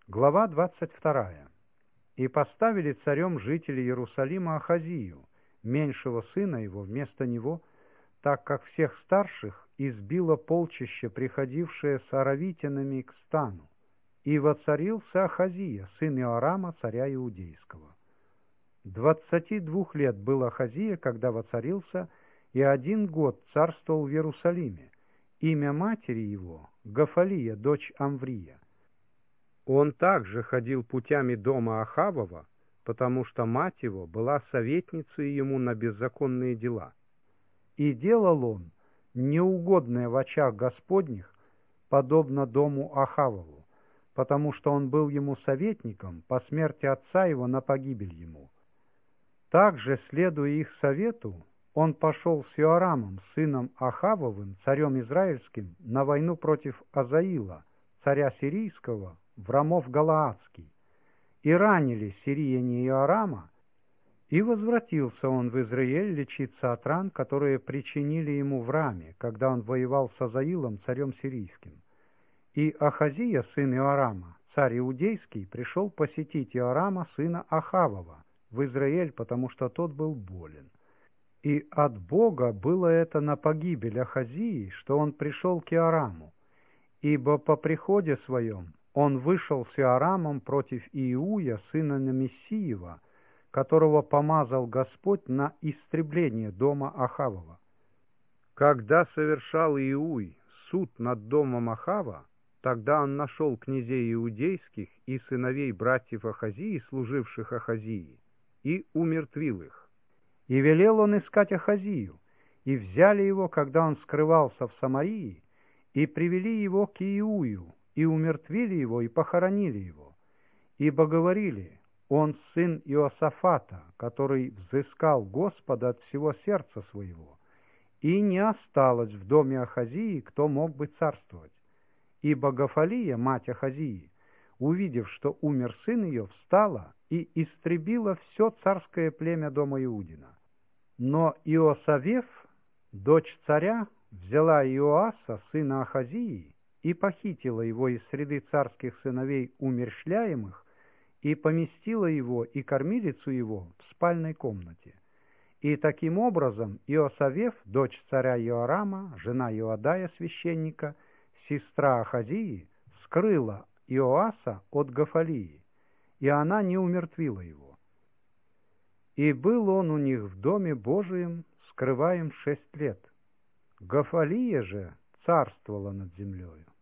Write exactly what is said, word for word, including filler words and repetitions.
Глава двадцать вторая. «И поставили царем жители Иерусалима Ахазию, меньшего сына его, вместо него, так как всех старших избило полчище, приходившее с аравитянами к стану. И воцарился Ахазия, сын Иорама, царя Иудейского. Двадцати двух лет был Ахазия, когда воцарился, и один год царствовал в Иерусалиме. Имя матери его — Гафалия, дочь Амврия. Он также ходил путями дома Ахавова, потому что мать его была советницей ему на беззаконные дела. И делал он неугодное в очах Господних, подобно дому Ахавову, потому что он был ему советником по смерти отца его на погибель ему. Также, следуя их совету, он пошел с Иорамом, сыном Ахавовым, царем Израильским, на войну против Азаила, царя сирийского, в Рамов Галаадский, и ранили сирияне Иорама, и возвратился он в Израиль лечиться от ран, которые причинили ему в Раме, когда он воевал с Азаилом, царем сирийским. И Ахазия, сын Иорама, царь Иудейский, пришел посетить Иорама, сына Ахавова, в Израиль, потому что тот был болен. И от Бога было это на погибель Ахазии, что он пришел к Иораму, ибо по приходе своем он вышел с Иорамом против Иуя, сына Намессиева, которого помазал Господь на истребление дома Ахавова. Когда совершал Иуй суд над домом Ахава, тогда он нашел князей иудейских и сыновей братьев Ахазии, служивших Ахазии, и умертвил их. И велел он искать Ахазию, и взяли его, когда он скрывался в Самарии, и привели его к Иую, и умертвили его, и похоронили его. Ибо говорили: он сын Иосафата, который взыскал Господа от всего сердца своего, и не осталось в доме Ахазии, кто мог бы царствовать. Ибо Гафалия, мать Ахазии, увидев, что умер сын ее, встала и истребила все царское племя дома Иудина. Но Иосавеф, дочь царя, взяла Иоаса, сына Ахазии, и похитила его из среды царских сыновей умерщвляемых, и поместила его и кормилицу его в спальной комнате. И таким образом Иосавеф, дочь царя Иорама, жена Иодая священника, сестра Ахазии, скрыла Иоаса от Гафалии, и она не умертвила его. И был он у них в доме Божием, скрываем шесть лет. Гафалия же царствовала над землею.